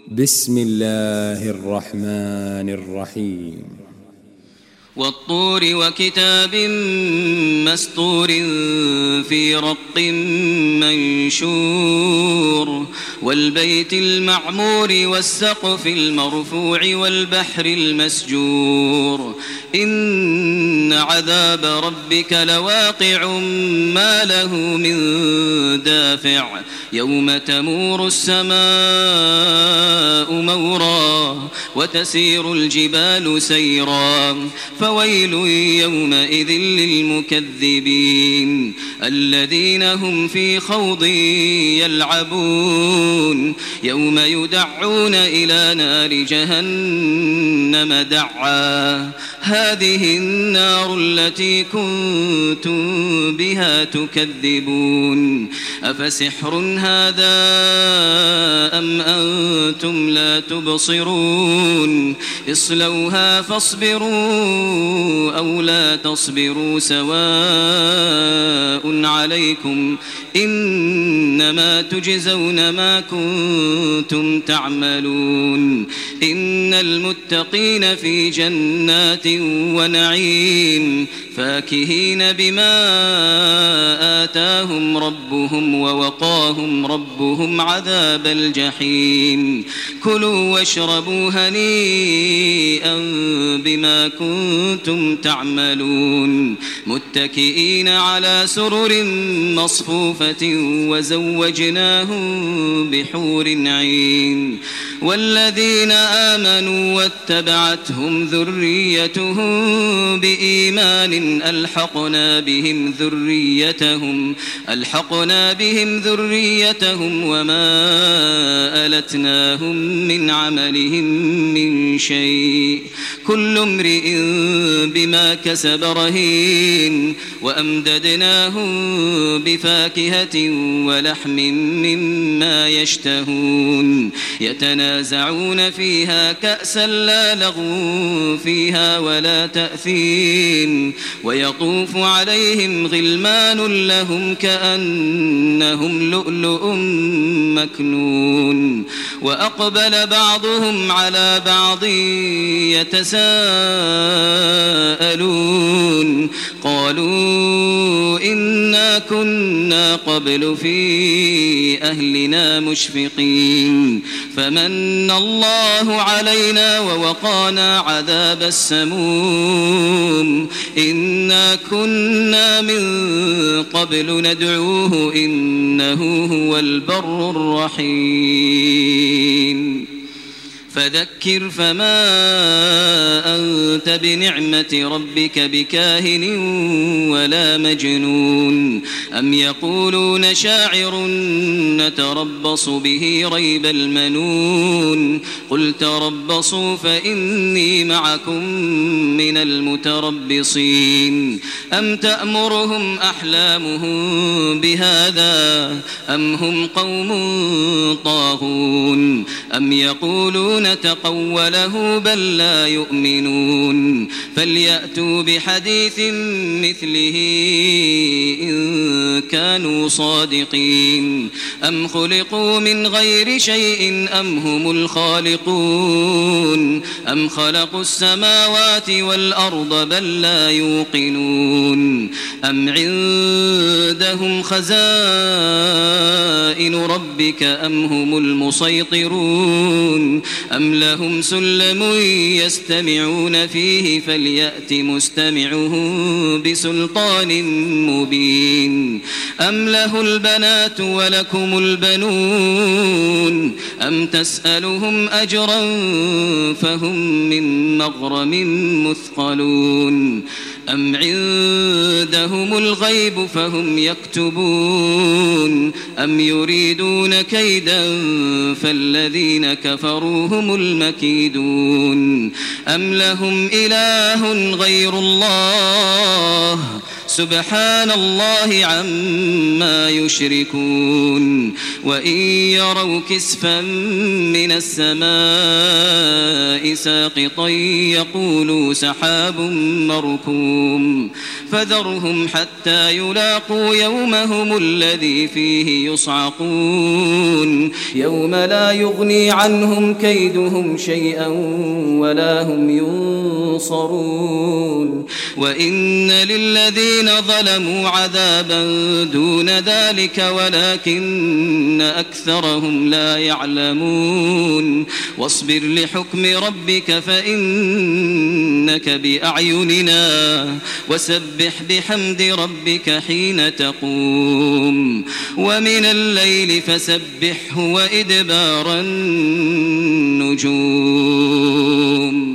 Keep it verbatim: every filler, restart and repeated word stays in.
بسم الله الرحمن الرحيم والطور وكتاب مسطور في رق منشور والبيت المعمور والسقف المرفوع والبحر المسجور إن عذاب ربك لواقع ما له من دافع يوم تمور السماء مورا وتسير الجبال سيرا فويل يومئذ للمكذبين الذين هم في خوض يلعبون يوم يدعون إلى نار جهنم دعا هذه النار التي كنتم بها تكذبون أفسحر هذا أم أنتم لا تبصرون اصلوها فاصبروا أو لا تصبروا سواء عليكم إنما تجزون ما كنتم تعملون إن المتقين في جنات ونعيم فاكهين بما آتاهم ربهم ووقاهم ربهم عذاب الجحيم كلوا واشربوا هنيئا بما كنتم تعملون متكئين على سرر مصفوفة وزوجناهم بحور عين والذين آمنوا واتبعتهم ذريتهم بإيمان ألحقنا بهم ذريتهم ألحقنا بهم ذريتهم وما ألتناهم من عملهم من شيء كل امرئ بما كسب رهين وأمددناهم بفاكهة ولحم مما يشتهون يتنازعون فيها كأسا لا لغو فيها ولا تأثيم ويطوف عليهم غلمان لهم كأنهم لؤلؤ مكنون وأقبل بعضهم على بعض يتساءلون قالوا إنا كنا قبل في أهلنا مشفقين فمن الله علينا ووقانا عذاب السموم إنا كنا من قبل ندعوه إنه هو البر الرحيم فذكر فما أنت بنعمة ربك بكاهن ولا مجنون أم يقولون شاعر نتربص به ريب المنون قل تربصوا فإني معكم من المتربصين أم تأمرهم أحلامهم بهذا أم هم قوم طاغون أم يقولون تقوله بل لا يؤمنون فليأتوا بحديث مثله إن كانوا صادقين أم خلقوا من غير شيء أم هم الخالقون أم خلقوا السماوات والأرض بل لا يوقنون أم عندهم خزائن ربك أم هم المسيطرون أم لهم سلم يستمعون فيه فليأت مستمعهم بسلطان مبين أم له البنات ولكم البنون أم تسألهم أجرا فهم من مغرم مثقلون أم عندهم الغيب فهم يكتبون أم يريدون كيدا فالذين كفروا هم المكيدون أم لهم إله غير الله سبحان الله عما يشركون وإن يروا كسفا من السماء ساقطا يقولوا سحاب مركوم فذرهم حتى يلاقوا يومهم الذي فيه يصعقون يوم لا يغني عنهم كيدهم شيئا ولا هم ينصرون وإن للذين ظلموا عذابا دون ذلك ولكن أكثرهم لا يعلمون واصبر لحكم ربك فإنك بأعيننا وسبح بحمد ربك حين تقوم ومن الليل فسبحه وإدبار النجوم